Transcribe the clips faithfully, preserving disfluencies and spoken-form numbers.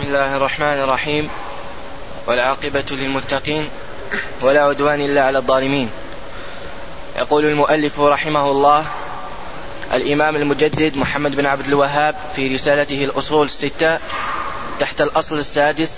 الله الرحمن الرحيم، والعاقبة للمتقين ولا عدوان إلا على الظالمين. يقول المؤلف رحمه الله الإمام المجدد محمد بن عبد الوهاب في رسالته الأصول الستة تحت الأصل السادس: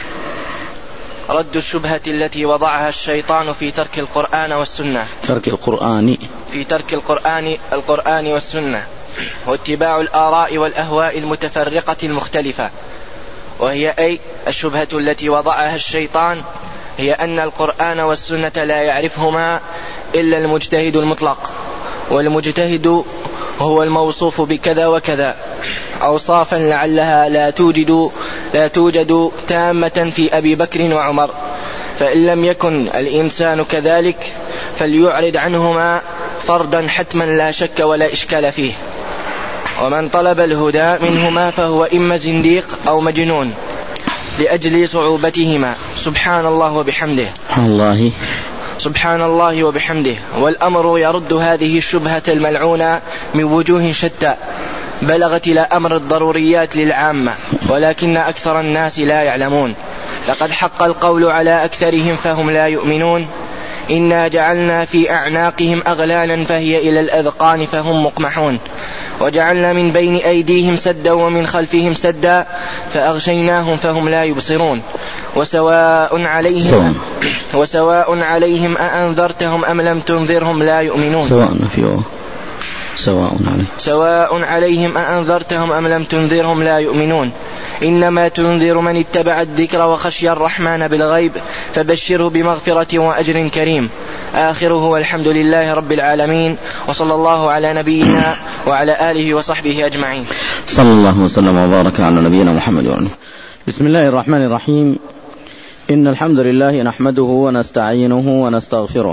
رد الشبهة التي وضعها الشيطان في ترك القرآن والسنة ترك القرآن في ترك القرآن القرآن والسنة واتباع الآراء والأهواء المتفرقة المختلفة. وهي أي الشبهة التي وضعها الشيطان هي أن القرآن والسنة لا يعرفهما إلا المجتهد المطلق، والمجتهد هو الموصوف بكذا وكذا أوصافا لعلها لا توجد لا توجد تامة في أبي بكر وعمر، فإن لم يكن الإنسان كذلك فليعرض عنهما فردا حتما لا شك ولا إشكال فيه. ومن طلب الهدى منهما فهو إما زنديق أو مجنون لأجل صعوبتهما. سبحان الله وبحمده الله سبحان الله وبحمده. والأمر يرد هذه الشبهة الملعونة من وجوه شتى بلغت إلى أمر الضروريات للعامة، ولكن أكثر الناس لا يعلمون. لقد حق القول على أكثرهم فهم لا يؤمنون. إنا جعلنا في أعناقهم أغلالا فهي إلى الأذقان فهم مقمحون، وجعلنا من بين أيديهم سدا ومن خلفهم سدا فأغشيناهم فهم لا يبصرون. وسواء عليهم وسواء عليهم أأنذرتهم أم لم تنذرهم لا يؤمنون. سواء في سواء عليهم سواء عليهم أأنذرتهم أم لم تنذرهم لا يؤمنون. إنما تنذر من اتبع الذكر وخشي الرحمن بالغيب فبشره بمغفرة وأجر كريم. آخره والحمد لله رب العالمين، وصلى الله على نبينا وعلى آله وصحبه أجمعين. صلى الله وسلم وبارك على نبينا محمد وعلى. بسم الله الرحمن الرحيم. إن الحمد لله نحمده ونستعينه ونستغفره،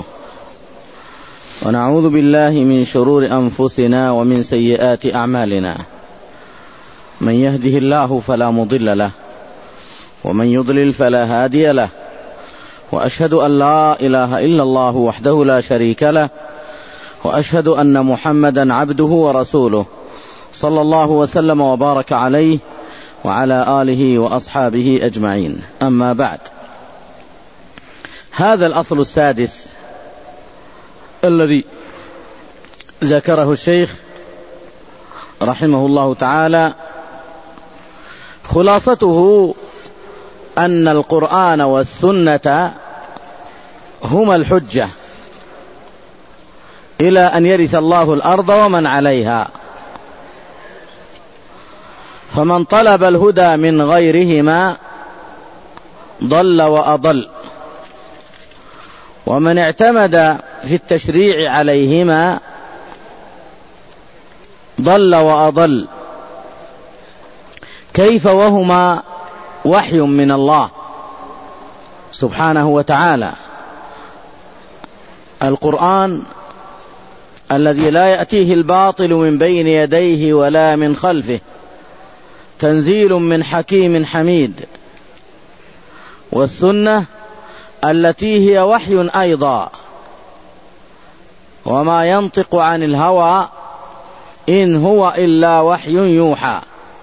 ونعوذ بالله من شرور أنفسنا ومن سيئات أعمالنا. من يهده الله فلا مضل له، ومن يضلل فلا هادي له. وأشهد أن لا إله إلا الله وحده لا شريك له، وأشهد أن محمدا عبده ورسوله صلى الله وسلم وبارك عليه وعلى آله وأصحابه أجمعين. أما بعد، هذا الأصل السادس الذي ذكره الشيخ رحمه الله تعالى خلاصته أن القرآن والسنة هما الحجة إلى أن يرث الله الأرض ومن عليها. فمن طلب الهدى من غيرهما ضل وأضل، ومن اعتمد في التشريع عليهما ضل وأضل. كيف وهما وحي من الله سبحانه وتعالى؟ القرآن الذي لا يأتيه الباطل من بين يديه ولا من خلفه، تنزيل من حكيم حميد. والسنة التي هي وحي أيضا، وما ينطق عن الهوى إن هو إلا وحي يوحى.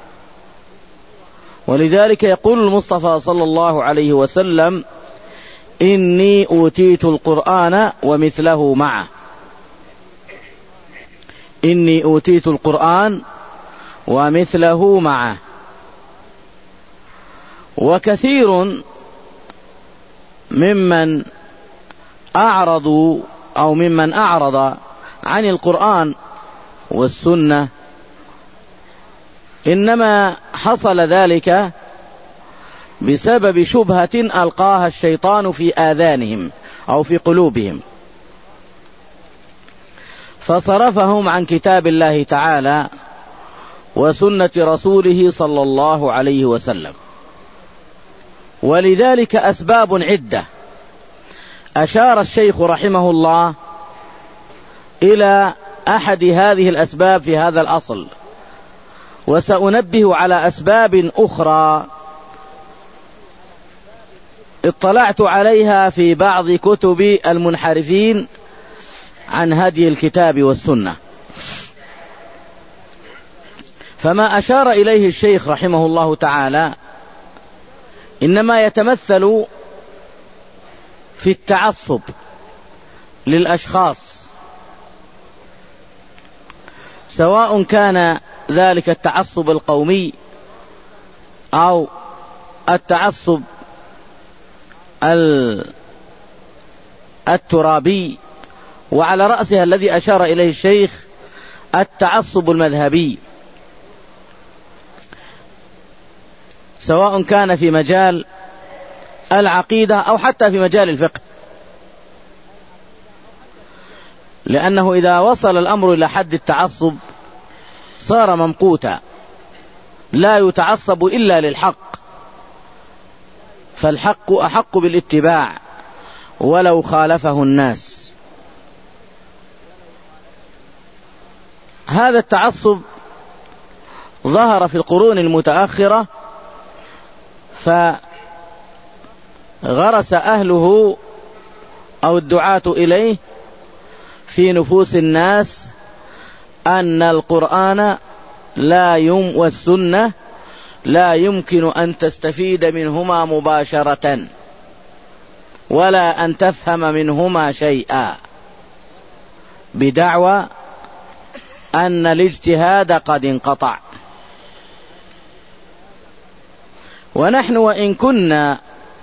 ولذلك يقول المصطفى صلى الله عليه وسلم: إني أوتيت القرآن ومثله معه. إني أوتيت القرآن ومثله معه. وكثير ممن أعرضوا أو ممن أعرض عن القرآن والسنة إنما حصل ذلك بسبب شبهة ألقاها الشيطان في آذانهم أو في قلوبهم، فصرفهم عن كتاب الله تعالى وسنة رسوله صلى الله عليه وسلم. ولذلك أسباب عدة أشار الشيخ رحمه الله إلى أحد هذه الأسباب في هذا الأصل، وسأنبه على أسباب أخرى اطلعت عليها في بعض كتب المنحرفين عن هدي الكتاب والسنة. فما أشار إليه الشيخ رحمه الله تعالى إنما يتمثل في التعصب للأشخاص، سواء كان ذلك التعصب القومي أو التعصب الترابي، وعلى رأسها الذي أشار إليه الشيخ التعصب المذهبي، سواء كان في مجال العقيدة أو حتى في مجال الفقه، لأنه إذا وصل الأمر إلى حد التعصب صار ممقوتا، لا يتعصب إلا للحق، فالحق أحق بالاتباع ولو خالفه الناس. هذا التعصب ظهر في القرون المتأخرة، فغرس أهله أو الدعاة إليه في نفوس الناس أن القرآن لا يم والسنة لا يمكن أن تستفيد منهما مباشرة ولا أن تفهم منهما شيئا، بدعوى أن الاجتهاد قد انقطع. ونحن وإن كنا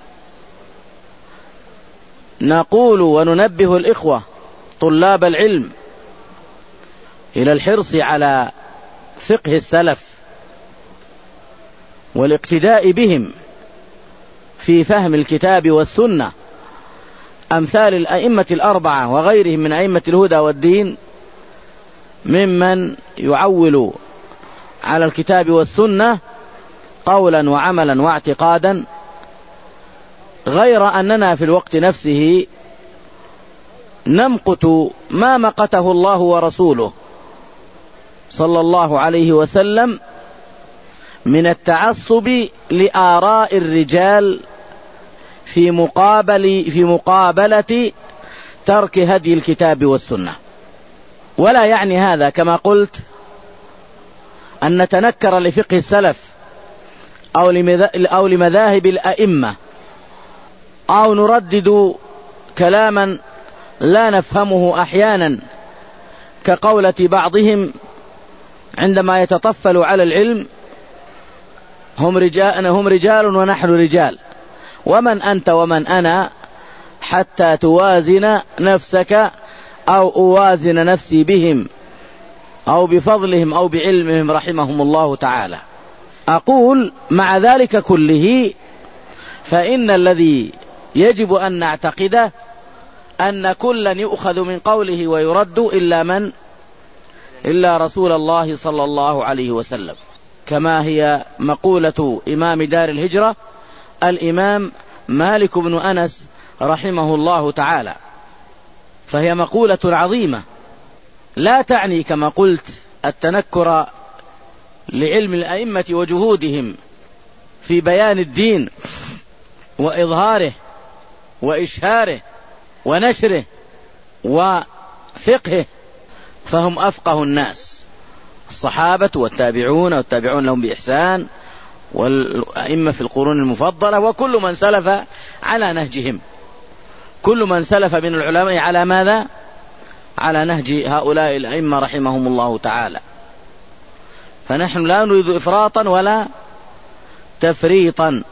نقول وننبه الإخوة طلاب العلم إلى الحرص على فقه السلف والاقتداء بهم في فهم الكتاب والسنة، أمثال الأئمة الأربعة وغيرهم من أئمة الهدى والدين ممن يعول على الكتاب والسنة قولا وعملا واعتقادا، غير أننا في الوقت نفسه نمقت ما مقته الله ورسوله صلى الله عليه وسلم من التعصب لآراء الرجال في مقابل في مقابلة ترك هدي الكتاب والسنة. ولا يعني هذا كما قلت أن نتنكر لفقه السلف أو لمذاهب الأئمة أو نردد كلاما لا نفهمه أحيانا كقولة بعضهم عندما يتطفل على العلم: هم رجال, هم رجال ونحن رجال، ومن أنت ومن أنا حتى توازن نفسك أو أوازن نفسي بهم أو بفضلهم أو بعلمهم رحمهم الله تعالى. أقول مع ذلك كله فإن الذي يجب أن نعتقده أن كلا يؤخذ من قوله ويرد إلا من إلا رسول الله صلى الله عليه وسلم، كما هي مقولة إمام دار الهجرة الإمام مالك بن أنس رحمه الله تعالى، فهي مقولة عظيمة لا تعني كما قلت التنكر لعلم الأئمة وجهودهم في بيان الدين وإظهاره وإشهاره ونشره وفقهه، فهم أفقه الناس، الصحابة والتابعون والتابعون لهم بإحسان والأئمة في القرون المفضلة وكل من سلف على نهجهم، كل من سلف من العلماء على ماذا؟ على نهج هؤلاء الأئمة رحمهم الله تعالى. فنحن لا نريد إفراطا ولا تفريطا،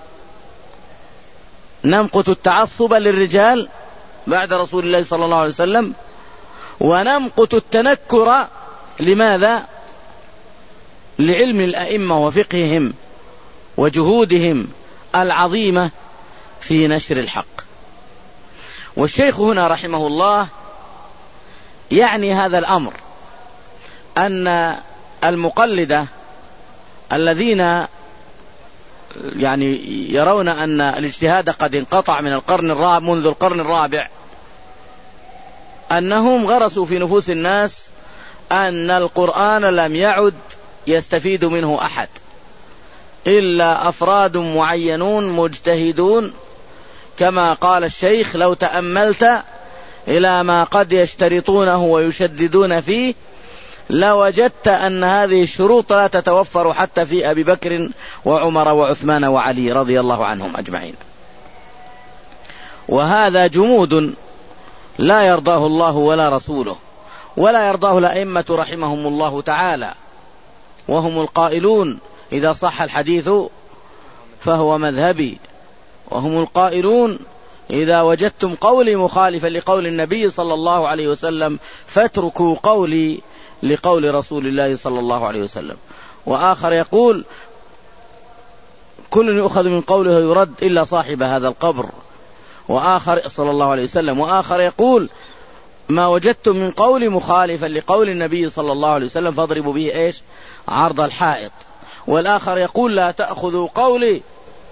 نمقت التعصب للرجال بعد رسول الله صلى الله عليه وسلم، ونمقت التنكر لماذا؟ لعلم الأئمة وفقههم وجهودهم العظيمة في نشر الحق. والشيخ هنا رحمه الله يعني هذا الأمر، أن المقلدة الذين يعني يرون أن الاجتهاد قد انقطع من القرن الرابع منذ القرن الرابع، أنهم غرسوا في نفوس الناس أن القرآن لم يعد يستفيد منه أحد إلا أفراد معينون مجتهدون، كما قال الشيخ: لو تأملت إلى ما قد يشترطونه ويشددون فيه لوجدت أن هذه الشروط لا تتوفر حتى في أبي بكر وعمر وعثمان وعلي رضي الله عنهم أجمعين. وهذا جمود لا يرضاه الله ولا رسوله ولا يرضاه الأئمة رحمهم الله تعالى، وهم القائلون إذا صح الحديث فهو مذهبي، وهم القائلون إذا وجدتم قولي مخالفا لقول النبي صلى الله عليه وسلم فاتركوا قولي لقول رسول الله صلى الله عليه وسلم. وآخر يقول كل يؤخذ من قوله يرد إلا صاحب هذا القبر، وآخر صلى الله عليه وسلم. وآخر يقول ما وجدتم من قول مخالفا لقول النبي صلى الله عليه وسلم فاضربوا به إيش عرض الحائط. والآخر يقول لا تأخذوا قولي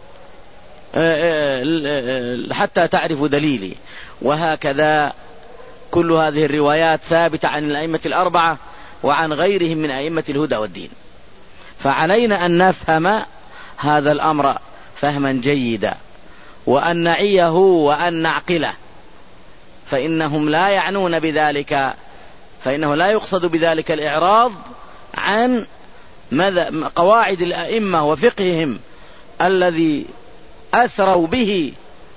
حتى تعرفوا دليلي. وهكذا كل هذه الروايات ثابتة عن الأئمة الأربعة وعن غيرهم من أئمة الهدى والدين. فعلينا أن نفهم هذا الأمر فهما جيدا، وأن نعيه وأن نعقله، فإنهم لا يعنون بذلك، فإنه لا يقصد بذلك الإعراض عن قواعد الأئمة وفقههم الذي أثروا به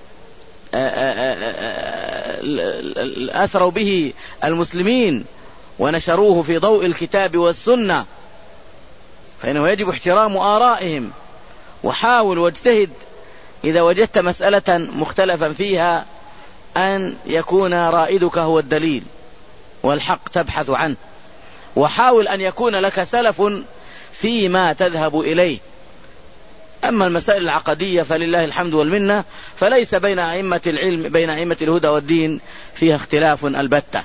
أثروا به المسلمين ونشروه في ضوء الكتاب والسنة، فإنه يجب احترام آرائهم. وحاول واجتهد إذا وجدت مسألة مختلفا فيها أن يكون رائدك هو الدليل والحق تبحث عنه، وحاول أن يكون لك سلف فيما تذهب إليه. أما المسائل العقدية فلله الحمد والمنة، فليس بين أئمة العلم بين أئمة الهدى والدين فيها اختلاف البتة.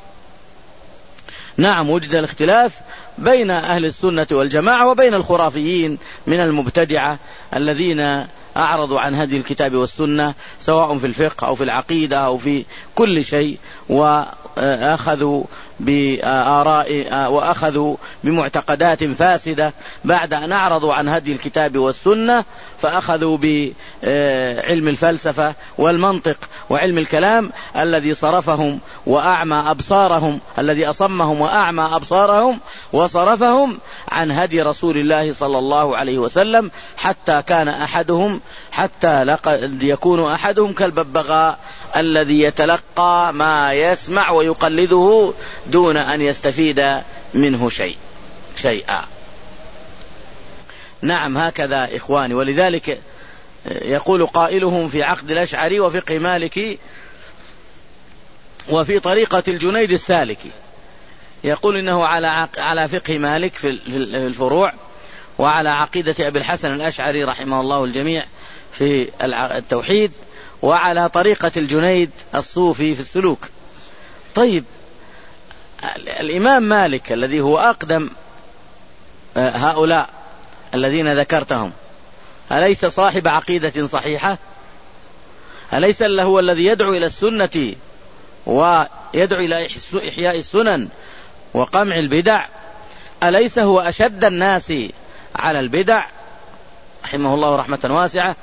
نعم وجد الاختلاف بين أهل السنة والجماعة وبين الخرافيين من المبتدعة الذين أعرضوا عن هدي الكتاب والسنة سواء في الفقه أو في العقيدة أو في كل شيء، وأخذوا بآراء وأخذوا بمعتقدات فاسدة بعد أن أعرضوا عن هدي الكتاب والسنة، فأخذوا بعلم الفلسفة والمنطق وعلم الكلام الذي صرفهم وأعمى أبصارهم، الذي أصمهم وأعمى أبصارهم وصرفهم عن هدي رسول الله صلى الله عليه وسلم، حتى كان أحدهم حتى لقد يكون أحدهم كالببغاء الذي يتلقى ما يسمع ويقلده دون أن يستفيد منه شيء شيئا. نعم هكذا إخواني. ولذلك يقول قائلهم في عقد الأشعري وفقه مالكي وفي طريقة الجنيد السالكي، يقول إنه على على فقه مالك في الفروع، وعلى عقيدة أبي الحسن الأشعري رحمه الله الجميع في التوحيد، وعلى طريقة الجنيد الصوفي في السلوك. طيب الإمام مالك الذي هو أقدم هؤلاء الذين ذكرتهم أليس صاحب عقيدة صحيحة؟ أليس هو الذي يدعو إلى السنة ويدعو إلى إحياء السنن وقمع البدع؟ أليس هو أشد الناس على البدع رحمه الله رحمة واسعة؟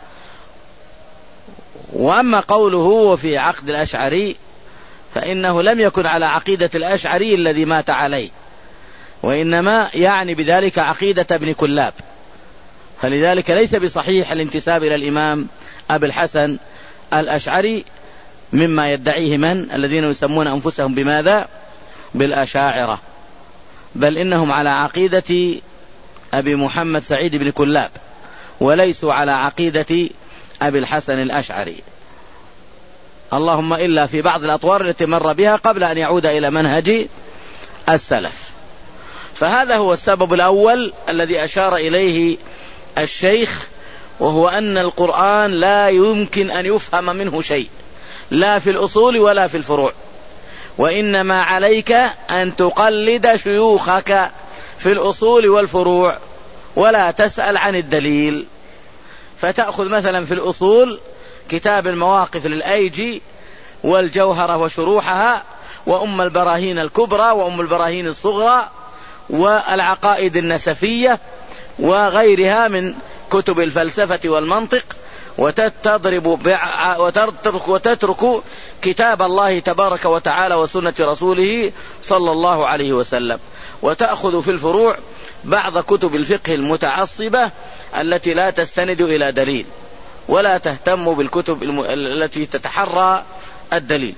وأما قوله في عقد الأشعري فإنه لم يكن على عقيدة الأشعري الذي مات عليه، وإنما يعني بذلك عقيدة ابن كلاب، فلذلك ليس بصحيح الانتساب إلى الإمام أبي الحسن الأشعري مما يدعيه من الذين يسمون أنفسهم بماذا؟ بالأشاعرة، بل إنهم على عقيدة أبي محمد سعيد بن كلاب وليسوا على عقيدة أبي الحسن الأشعري، اللهم إلا في بعض الأطوار التي مر بها قبل أن يعود إلى منهج السلف. فهذا هو السبب الأول الذي أشار إليه الشيخ، وهو أن القرآن لا يمكن أن يفهم منه شيء لا في الأصول ولا في الفروع، وإنما عليك أن تقلد شيوخك في الأصول والفروع ولا تسأل عن الدليل. فتأخذ مثلا في الأصول كتاب المواقف للأيجي والجوهرة وشروحها وأم البراهين الكبرى وأم البراهين الصغرى والعقائد النسفية وغيرها من كتب الفلسفة والمنطق، وتضرب وتترك, وتترك كتاب الله تبارك وتعالى وسنة رسوله صلى الله عليه وسلم. وتأخذ في الفروع بعض كتب الفقه المتعصبة التي لا تستند إلى دليل، ولا تهتم بالكتب الم... التي تتحرى الدليل،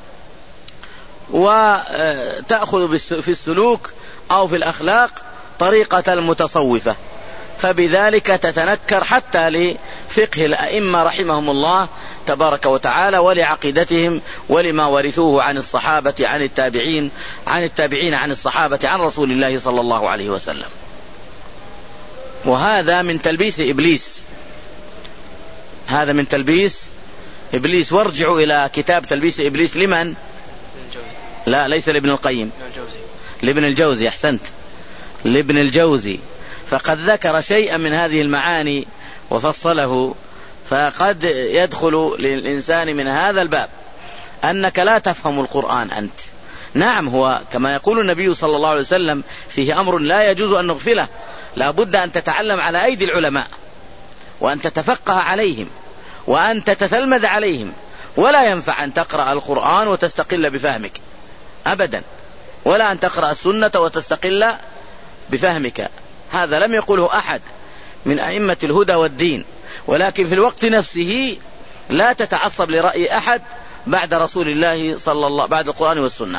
وتأخذ في السلوك أو في الأخلاق طريقة المتصوفة، فبذلك تتنكر حتى لفقه الأئمة رحمهم الله تبارك وتعالى ولعقيدتهم ولما ورثوه عن الصحابة عن التابعين عن التابعين عن الصحابة عن رسول الله صلى الله عليه وسلم. وهذا من تلبيس إبليس، هذا من تلبيس إبليس. وارجعوا إلى كتاب تلبيس إبليس لمن؟ لا ليس لابن القيم، لابن الجوزي، أحسنت، لابن الجوزي، فقد ذكر شيئا من هذه المعاني وفصله. فقد يدخل للإنسان من هذا الباب أنك لا تفهم القرآن أنت. نعم، هو كما يقول النبي صلى الله عليه وسلم فيه أمر لا يجوز أن نغفله، لا بد أن تتعلم على أيدي العلماء، وأن تتفقه عليهم، وأن تتتلمذ عليهم، ولا ينفع أن تقرأ القرآن وتستقل بفهمك أبدا، ولا أن تقرأ السنة وتستقل بفهمك. هذا لم يقوله أحد من أئمة الهدى والدين، ولكن في الوقت نفسه لا تتعصب لرأي أحد بعد رسول الله صلى الله بعد القرآن والسنة.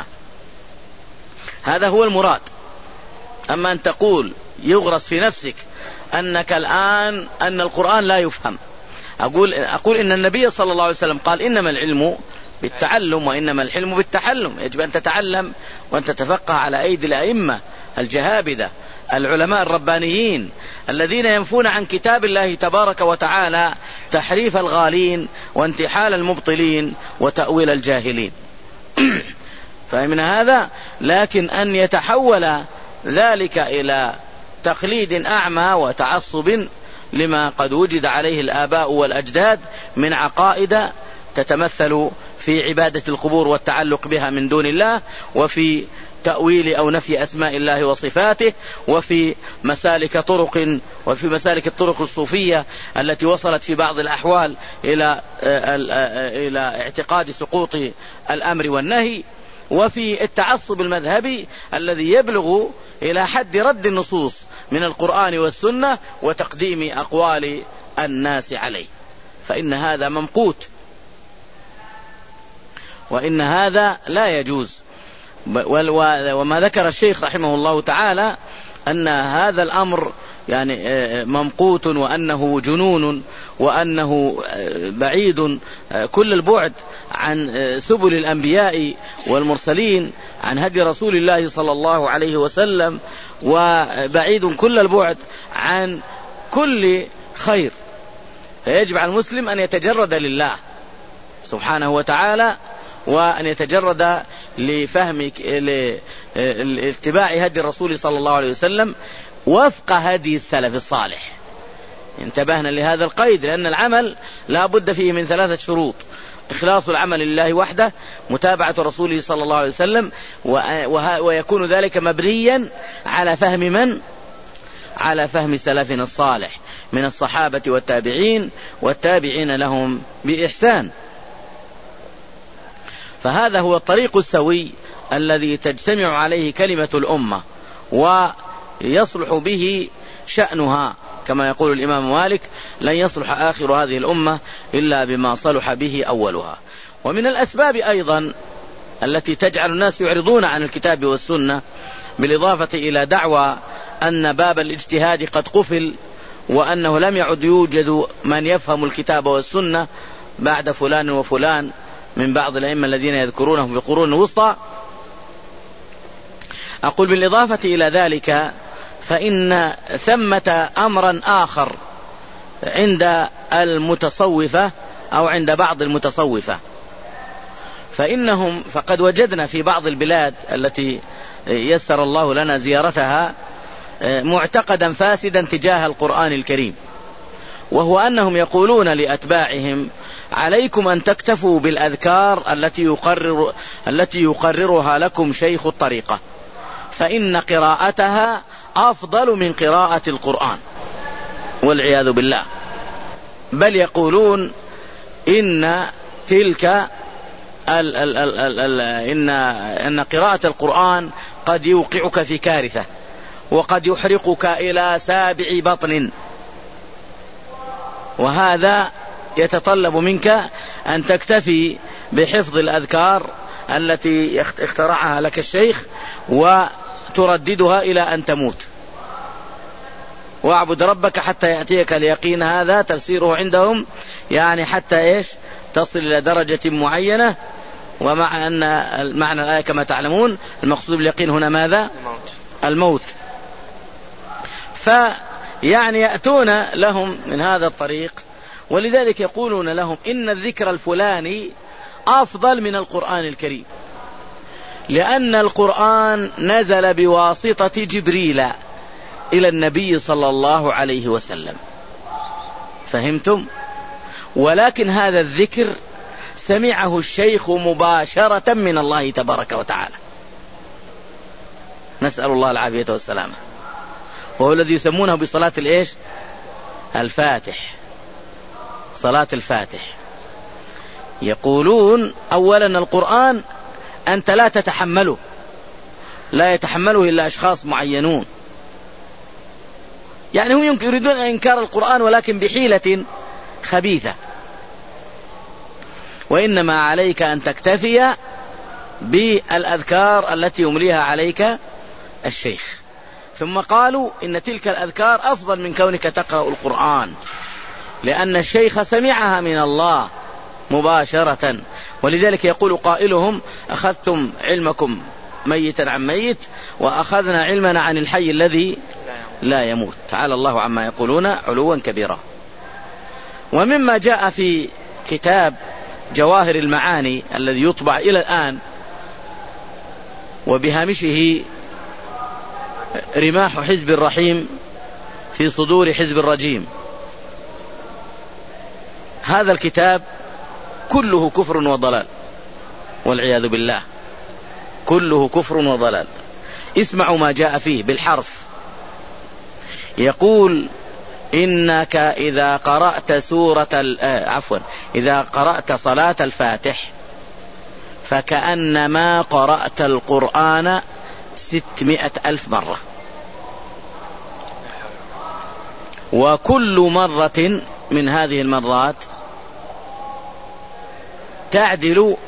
هذا هو المراد. أما أن تقول يغرس في نفسك أنك الآن أن القرآن لا يفهم، أقول أقول إن النبي صلى الله عليه وسلم قال إنما العلم بالتعلم وإنما الحلم بالتحلم. يجب أن تتعلم وأن تتفقه على أيدي الأئمة الجهابذة العلماء الربانيين الذين ينفون عن كتاب الله تبارك وتعالى تحريف الغالين وانتحال المبطلين وتأويل الجاهلين. فمن هذا لكن أن يتحول ذلك إلى تقليد أعمى وتعصب لما قد وجد عليه الآباء والأجداد من عقائد تتمثل في عبادة القبور والتعلق بها من دون الله، وفي تأويل أو نفي أسماء الله وصفاته، وفي مسالك طرق وفي مسالك الطرق الصوفية التي وصلت في بعض الأحوال إلى إلى اعتقاد سقوط الأمر والنهي، وفي التعصب المذهبي الذي يبلغ إلى حد رد النصوص من القرآن والسنة وتقديم أقوال الناس عليه. فإن هذا ممقوت، وإن هذا لا يجوز. وما ذكر الشيخ رحمه الله تعالى أن هذا الأمر يعني ممقوت، وأنه جنون، وأنه بعيد كل البعد عن سبل الأنبياء والمرسلين، عن هدي رسول الله صلى الله عليه وسلم، وبعيد كل البعد عن كل خير. فيجب على المسلم أن يتجرد لله سبحانه وتعالى، وأن يتجرد لفهم لاتباع هدي الرسول صلى الله عليه وسلم وفق هدي السلف الصالح. انتبهنا لهذا القيد، لأن العمل لا بد فيه من ثلاثة شروط: إخلاص العمل لله وحده، متابعة رسوله صلى الله عليه وسلم، ويكون ذلك مبنيا على فهم من؟ على فهم سلفنا الصالح من الصحابة والتابعين والتابعين لهم بإحسان. فهذا هو الطريق السوي الذي تجتمع عليه كلمة الأمة ويصلح به شأنها، كما يقول الإمام مالك: لن يصلح آخر هذه الأمة إلا بما صلح به أولها. ومن الأسباب أيضا التي تجعل الناس يعرضون عن الكتاب والسنة، بالإضافة إلى دعوى أن باب الاجتهاد قد قفل، وأنه لم يعد يوجد من يفهم الكتاب والسنة بعد فلان وفلان من بعض الأئمة الذين يذكرونهم في القرون الوسطى. أقول بالإضافة إلى ذلك فإن ثمة أمرا آخر عند المتصوفة أو عند بعض المتصوفة، فإنهم فقد وجدنا في بعض البلاد التي يسر الله لنا زيارتها معتقدا فاسدا تجاه القرآن الكريم، وهو أنهم يقولون لأتباعهم: عليكم أن تكتفوا بالأذكار التي يقرر التي يقررها لكم شيخ الطريقة، فإن قراءتها أفضل من قراءة القرآن، والعياذ بالله. بل يقولون إن تلك ال ال ال ال ال إن, إن قراءة القرآن قد يوقعك في كارثة، وقد يحرقك إلى سابع بطن، وهذا يتطلب منك أن تكتفي بحفظ الأذكار التي اخترعها لك الشيخ وترددها إلى أن تموت. واعبد ربك حتى يأتيك اليقين، هذا تفسيره عندهم، يعني حتى إيش تصل إلى درجة معينة. ومع أن معنى الآية كما تعلمون المقصود باليقين هنا ماذا؟ الموت. فيعني يأتون لهم من هذا الطريق، ولذلك يقولون لهم إن الذكر الفلاني أفضل من القرآن الكريم، لأن القرآن نزل بواسطة جبريل إلى النبي صلى الله عليه وسلم، فهمتم؟ ولكن هذا الذكر سمعه الشيخ مباشرة من الله تبارك وتعالى، نسأل الله العافية والسلامة، وهو الذي يسمونه بصلاة الإيش؟ الفاتح، صلاة الفاتح. يقولون أولا القرآن أنت لا تتحمله، لا يتحمله إلا أشخاص معينون، يعني هم يريدون إنكار القرآن ولكن بحيلة خبيثة، وإنما عليك أن تكتفي بالأذكار التي يمليها عليك الشيخ. ثم قالوا إن تلك الأذكار أفضل من كونك تقرأ القرآن، لأن الشيخ سمعها من الله مباشرة. ولذلك يقول قائلهم أخذتم علمكم ميتا عن ميت، وأخذنا علمنا عن الحي الذي لا يموت. تعالى الله عما يقولون علوا كبيرا. ومما جاء في كتاب جواهر المعاني الذي يطبع إلى الآن، وبهامشه رماح حزب الرحيم في صدور حزب الرجيم، هذا الكتاب كله كفر وضلال والعياذ بالله، كله كفر وضلال. اسمعوا ما جاء فيه بالحرف. يقول إنك إذا قرأت سورة آه عفوا إذا قرأت صلاة الفاتح فكأنما قرأت القرآن ستمائة ألف مرة، وكل مرة من هذه المرات تعدل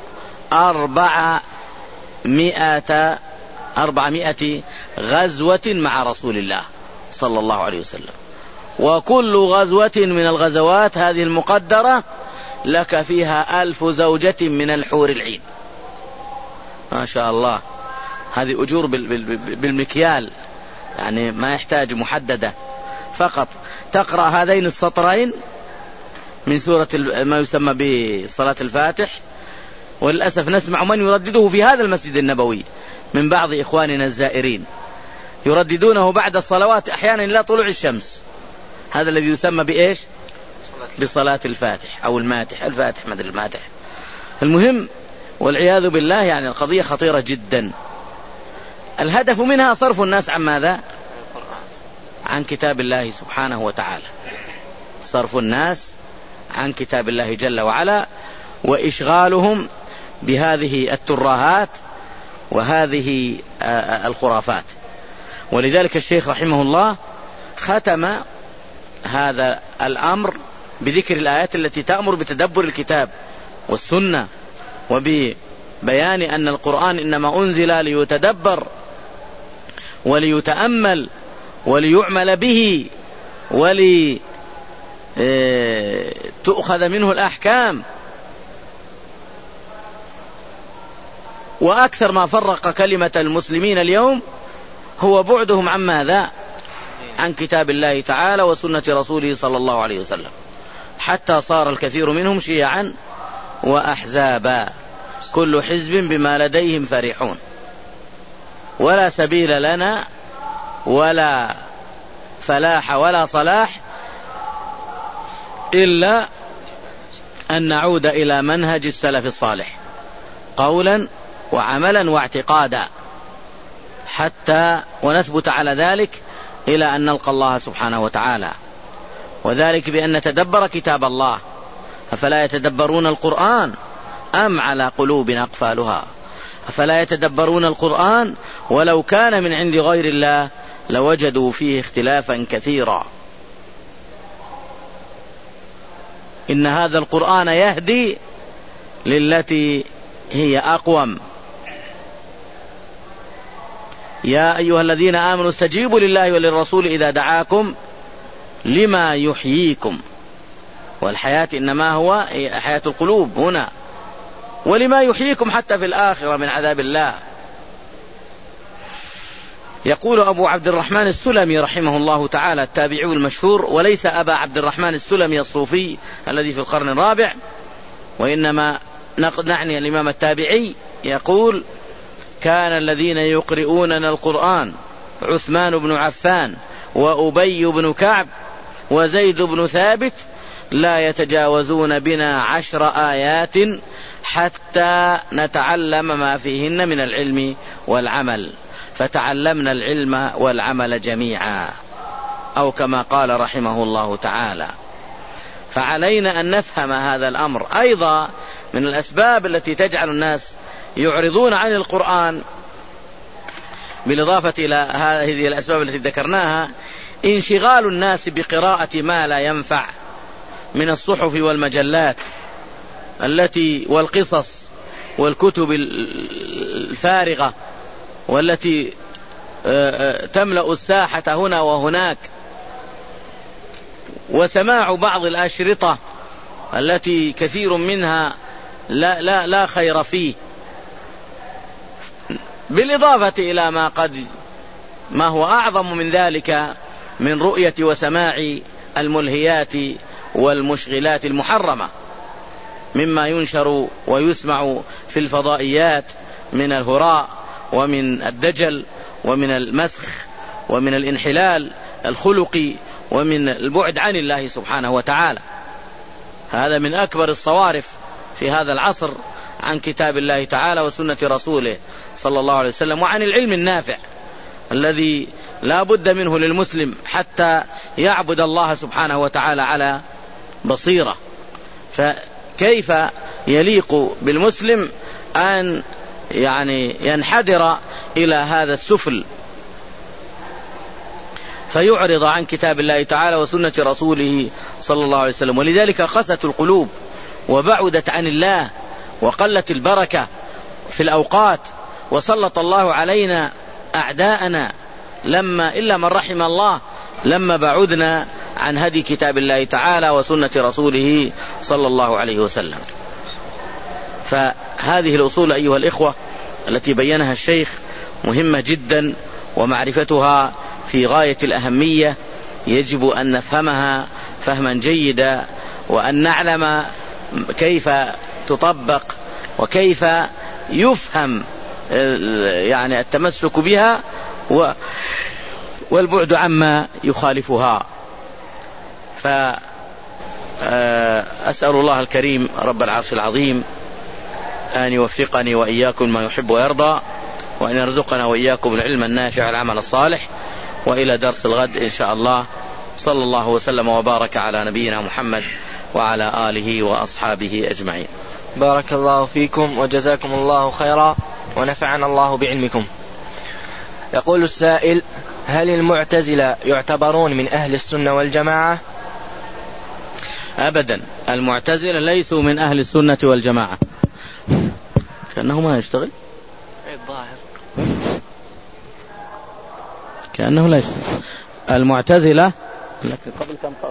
أربعمائة أربعمائة غزوة مع رسول الله صلى الله عليه وسلم، وكل غزوة من الغزوات هذه المقدرة لك فيها ألف زوجة من الحور العين. ما شاء الله، هذه أجور بالمكيال، يعني ما يحتاج محددة، فقط تقرأ هذين السطرين من سورة ما يسمى بصلاة الفاتح. وللأسف نسمع من يردده في هذا المسجد النبوي من بعض إخواننا الزائرين، يرددونه بعد الصلوات أحيانا إلى طلوع الشمس، هذا الذي يسمى بإيش؟ بصلاة الفاتح أو الماتح، الفاتح ما أدري الماتح، المهم والعياذ بالله. يعني القضية خطيرة جدا. الهدف منها صرف الناس عن ماذا؟ عن كتاب الله سبحانه وتعالى، صرف الناس عن كتاب الله جل وعلا، وإشغالهم بهذه الترهات وهذه الخرافات. ولذلك الشيخ رحمه الله ختم هذا الأمر بذكر الآيات التي تأمر بتدبر الكتاب والسنة، وببيان أن القرآن إنما أنزل ليتدبر وليتأمل وليعمل به ولتؤخذ منه الأحكام. وأكثر ما فرق كلمة المسلمين اليوم هو بعدهم عن ماذا؟ عن كتاب الله تعالى وسنة رسوله صلى الله عليه وسلم، حتى صار الكثير منهم شيعا وأحزابا، كل حزب بما لديهم فرحون، ولا سبيل لنا ولا فلاح ولا صلاح إلا أن نعود إلى منهج السلف الصالح قولا وعملا واعتقادا، حتى ونثبت على ذلك إلى أن نلقى الله سبحانه وتعالى. وذلك بأن نتدبر كتاب الله، أفلا يتدبرون القرآن أم على قلوب أقفالها أفلا يتدبرون القرآن ولو كان من عند غير الله لوجدوا فيه اختلافا كثيرا. إن هذا القرآن يهدي للتي هي أقوم. يا أيها الذين آمنوا استجيبوا لله وللرسول إذا دعاكم لما يحييكم. والحياة إنما هو حياة القلوب هنا، ولما يحييكم حتى في الآخرة من عذاب الله. يقول أبو عبد الرحمن السلمي رحمه الله تعالى التابعي المشهور، وليس أبا عبد الرحمن السلمي الصوفي الذي في القرن الرابع، وإنما نعني الإمام التابعي، يقول: كان الذين يقرؤوننا القرآن عثمان بن عفان وأبي بن كعب وزيد بن ثابت لا يتجاوزون بنا عشر آيات حتى نتعلم ما فيهن من العلم والعمل، فتعلمنا العلم والعمل جميعا، أو كما قال رحمه الله تعالى. فعلينا أن نفهم هذا الأمر. أيضا من الأسباب التي تجعل الناس يعرضون عن القرآن، بالإضافة إلى هذه الأسباب التي ذكرناها، انشغال الناس بقراءة ما لا ينفع من الصحف والمجلات التي والقصص والكتب الفارغة والتي تملأ الساحة هنا وهناك، وسماع بعض الأشرطة التي كثير منها لا, لا, لا خير فيه، بالإضافة إلى ما قد ما هو أعظم من ذلك من رؤية وسماع الملهيات والمشغلات المحرمة مما ينشر ويسمع في الفضائيات من الهراء ومن الدجل ومن المسخ ومن الانحلال الخلقي ومن البعد عن الله سبحانه وتعالى. هذا من أكبر الصوارف في هذا العصر عن كتاب الله تعالى وسنة رسوله صلى الله عليه وسلم، وعن العلم النافع الذي لا بد منه للمسلم حتى يعبد الله سبحانه وتعالى على بصيرة. فكيف يليق بالمسلم أن يعني ينحدر إلى هذا السفل فيعرض عن كتاب الله تعالى وسنة رسوله صلى الله عليه وسلم؟ ولذلك خست القلوب وبعدت عن الله وقلت البركة في الأوقات، وسلط الله علينا أعداءنا لما إلا من رحم الله لما بعدنا عن هدي كتاب الله تعالى وسنة رسوله صلى الله عليه وسلم. فهذه الأصول أيها الإخوة التي بينها الشيخ مهمة جدا، ومعرفتها في غاية الأهمية، يجب أن نفهمها فهما جيدا، وأن نعلم كيف تطبق وكيف يفهم يعني التمسك بها والبعد عما يخالفها. فأسأل الله الكريم رب العرش العظيم أن يوفقني وإياكم ما يحب ويرضى، وأن يرزقنا وإياكم العلم النافع والعمل الصالح. وإلى درس الغد إن شاء الله. صلى الله وسلم وبارك على نبينا محمد وعلى آله وأصحابه أجمعين. بارك الله فيكم وجزاكم الله خيرا ونفعنا الله بعلمكم. يقول السائل: هل المعتزلة يعتبرون من أهل السنة والجماعة؟ أبدا، المعتزلة ليسوا من أهل السنة والجماعة. كأنه ما يشتغل الظاهر كأنه لا يشتغل. المعتزلة قبل كم قبل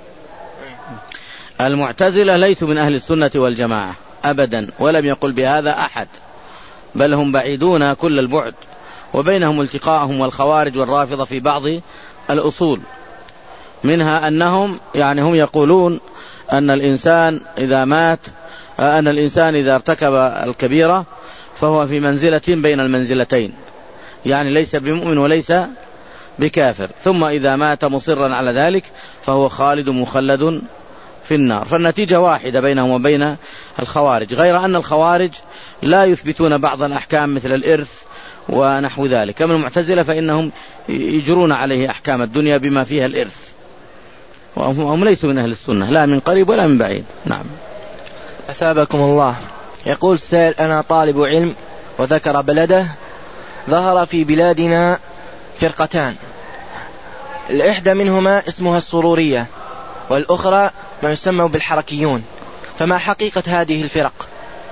المعتزلة ليسوا من أهل السنة والجماعة أبدا، ولم يقل بهذا أحد، بل هم بعيدون كل البعد، وبينهم التقاءهم والخوارج والرافضة في بعض الأصول، منها أنهم يعني هم يقولون أن الإنسان إذا مات أن الإنسان إذا ارتكب الكبيرة فهو في منزلة بين المنزلتين، يعني ليس بمؤمن وليس بكافر، ثم إذا مات مصرا على ذلك فهو خالد مخلد في النار. فالنتيجة واحدة بينهم وبين الخوارج، غير أن الخوارج لا يثبتون بعض الأحكام مثل الإرث ونحو ذلك. من المعتزلة فإنهم يجرون عليه أحكام الدنيا بما فيها الإرث، وهم ليسوا من أهل السنة لا من قريب ولا من بعيد. نعم. أثابكم الله. يقول السائل: أنا طالب علم وذكر بلده، ظهر في بلادنا فرقتان، الإحدى منهما اسمها السرورية، والأخرى ما يسمى بالحركيون، فما حقيقة هذه الفرق؟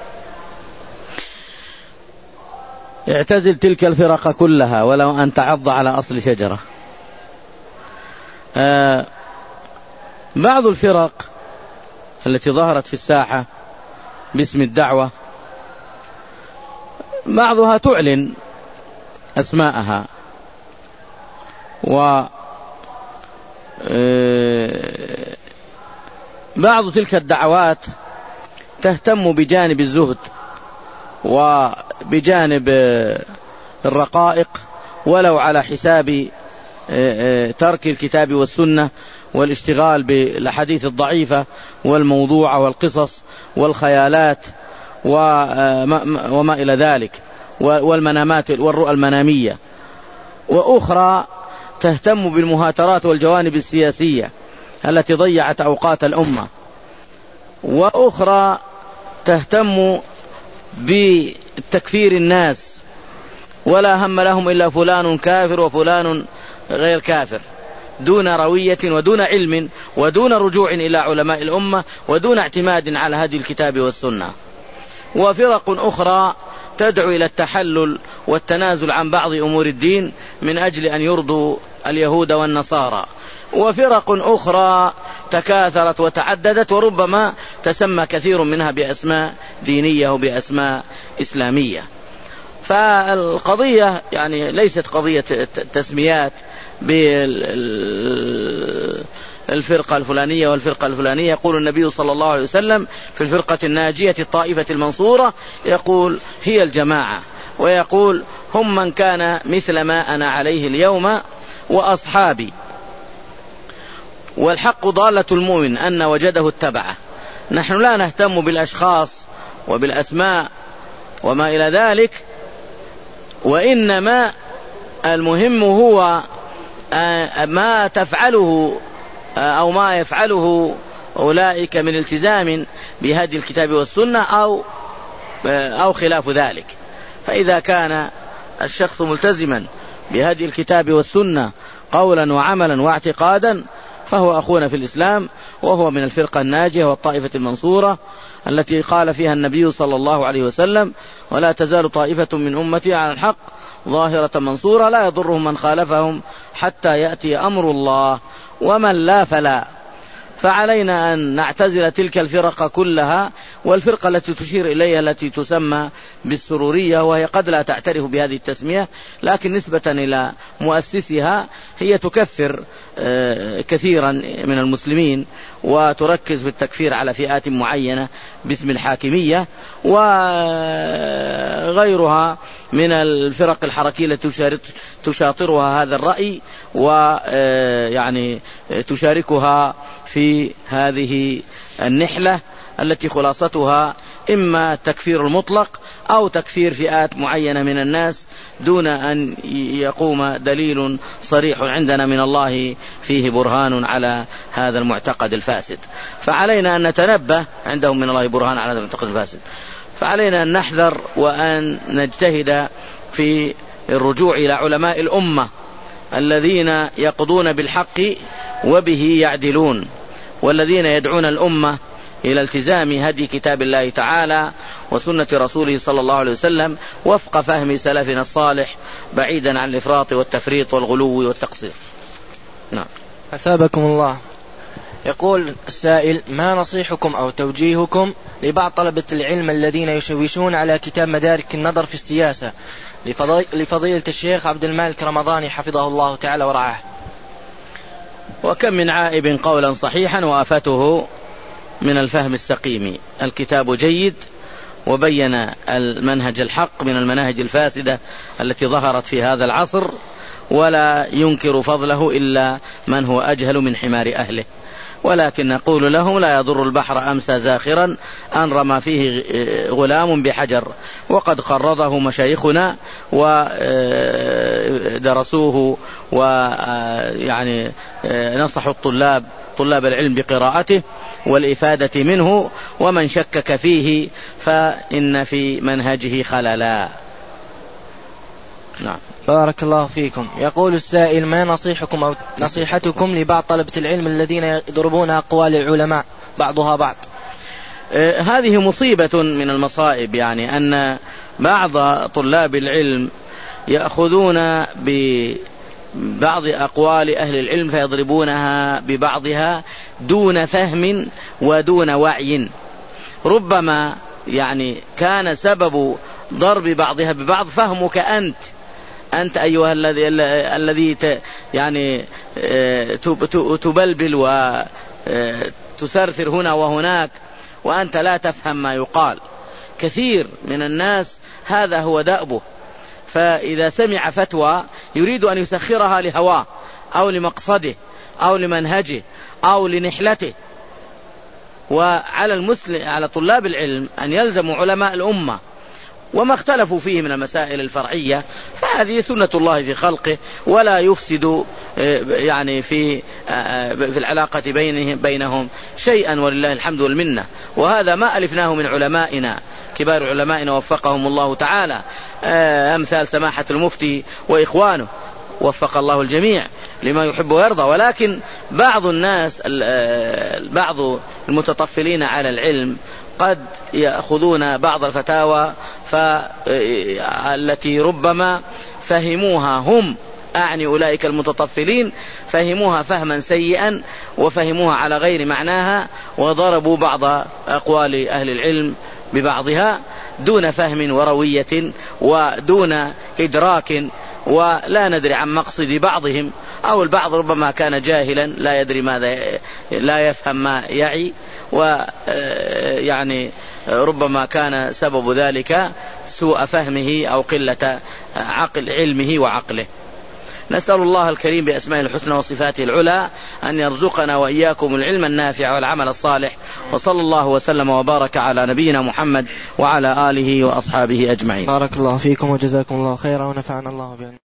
اعتزل تلك الفرق كلها ولو أن تعض على أصل شجرة. آه بعض الفرق التي ظهرت في الساحة باسم الدعوة بعضها تعلن أسماءها، و بعض تلك الدعوات تهتم بجانب الزهد وبجانب الرقائق ولو على حساب ترك الكتاب والسنة والاشتغال بالأحاديث الضعيفة والموضوعة والقصص والخيالات وما إلى ذلك والمنامات والرؤى المنامية. وأخرى تهتم بالمهاترات والجوانب السياسية التي ضيعت أوقات الأمة. وأخرى تهتم بتكفير الناس ولا هم لهم إلا فلان كافر وفلان غير كافر، دون روية ودون علم ودون رجوع إلى علماء الأمة ودون اعتماد على هدي الكتاب والسنة. وفرق أخرى تدعو إلى التحلل والتنازل عن بعض أمور الدين من أجل أن يرضوا اليهود والنصارى. وفرق أخرى تكاثرت وتعددت وربما تسمى كثير منها بأسماء دينية وبأسماء إسلامية. فالقضية يعني ليست قضية تسميات بالفرقة الفلانية والفرقة الفلانية. يقول النبي صلى الله عليه وسلم في الفرقة الناجية الطائفة المنصورة، يقول هي الجماعة، ويقول هم من كان مثل ما أنا عليه اليوم وأصحابي. والحق ضالة المؤمن أن وجده اتبعه. نحن لا نهتم بالأشخاص وبالأسماء وما إلى ذلك، وإنما المهم هو ما تفعله أو ما يفعله أولئك من التزام بهدي الكتاب والسنة أو أو خلاف ذلك. فإذا كان الشخص ملتزما بهدي الكتاب والسنة قولا وعملا واعتقادا فهو أخونا في الإسلام، وهو من الفرقة الناجية والطائفة المنصورة التي قال فيها النبي صلى الله عليه وسلم: ولا تزال طائفة من أمتي على الحق ظاهرة منصورة لا يضرهم من خالفهم حتى يأتي أمر الله ومن لا فلا. فعلينا أن نعتزل تلك الفرق كلها. والفرقة التي تشير إليها التي تسمى بالسرورية، وهي قد لا تعترف بهذه التسمية، لكن نسبة إلى مؤسسها هي تكفر كثيرا من المسلمين وتركز في التكفير على فئات معينة باسم الحاكمية، وغيرها من الفرق الحركية التي تشاطرها هذا الرأي ويعني تشاركها في هذه النحلة التي خلاصتها إما التكفير المطلق أو تكفير فئات معينة من الناس دون أن يقوم دليل صريح عندنا من الله فيه برهان على هذا المعتقد الفاسد. فعلينا أن نتنبه، عندهم من الله برهان على هذا المعتقد الفاسد، فعلينا أن نحذر وأن نجتهد في الرجوع إلى علماء الأمة الذين يقضون بالحق وبه يعدلون، والذين يدعون الأمة إلى التزام هدي كتاب الله تعالى وسنة رسوله صلى الله عليه وسلم وفق فهم سلفنا الصالح، بعيدا عن الإفراط والتفريط والغلو والتقصير. نعم. أثابكم الله. يقول السائل: ما نصيحكم أو توجيهكم لبعض طلبة العلم الذين يشوشون على كتاب مدارك النظر في السياسة لفضيلة الشيخ عبد المالك رمضاني حفظه الله تعالى ورعاه؟ وكم من عائب قولا صحيحا وآفته من الفهم السقيم. الكتاب جيد وبين المنهج الحق من المناهج الفاسدة التي ظهرت في هذا العصر، ولا ينكر فضله إلا من هو أجهل من حمار أهله. ولكن نقول لهم: لا يضر البحر أمسى زاخرا أن رمى فيه غلام بحجر. وقد قرضه مشايخنا ودرسوه ويعني نصحوا الطلاب طلاب العلم بقراءته والإفادة منه، ومن شكك فيه فإن في منهجه خللا. نعم. بارك الله فيكم. يقول السائل: ما نصيحكم أو نصيحتكم لبعض طلبة العلم الذين يضربون أقوال العلماء بعضها بعض؟ آه هذه مصيبة من المصائب، يعني أن بعض طلاب العلم يأخذون ببعض أقوال أهل العلم فيضربونها ببعضها دون فهم ودون وعي. ربما يعني كان سبب ضرب بعضها ببعض فهمك أنت أنت أيها الذي الذي يعني تبلبل وتثرثر هنا وهناك وأنت لا تفهم ما يقال. كثير من الناس هذا هو دأبه، فإذا سمع فتوى يريد أن يسخرها لهواه أو لمقصده أو لمنهجه أو لنحلته. وعلى المسلم على طلاب العلم أن يلزموا علماء الأمة وما اختلفوا فيه من المسائل الفرعية، فهذه سنة الله في خلقه، ولا يفسد يعني في في العلاقة بينهم بينهم شيئا، ولله الحمد والمنة. وهذا ما ألفناه من علمائنا كبار علمائنا وفقهم الله تعالى، أمثال سماحة المفتي وإخوانه، وفق الله الجميع لما يحب ويرضى. ولكن بعض الناس بعض المتطفلين على العلم قد يأخذون بعض الفتاوى التي ربما فهموها هم، أعني أولئك المتطفلين، فهموها فهما سيئا وفهموها على غير معناها، وضربوا بعض أقوال أهل العلم ببعضها دون فهم وروية ودون إدراك، ولا ندري عن مقصد بعضهم، أو البعض ربما كان جاهلا لا يدري ماذا، لا يفهم ما يعي، ويعني ربما كان سبب ذلك سوء فهمه أو قلة عقل علمه وعقله. نسأل الله الكريم بأسماء الحسنى وصفاته العلى أن يرزقنا وإياكم العلم النافع والعمل الصالح، وصلى الله وسلم وبارك على نبينا محمد وعلى آله وأصحابه أجمعين. بارك الله فيكم وجزاكم الله خيرا ونفعنا الله بأن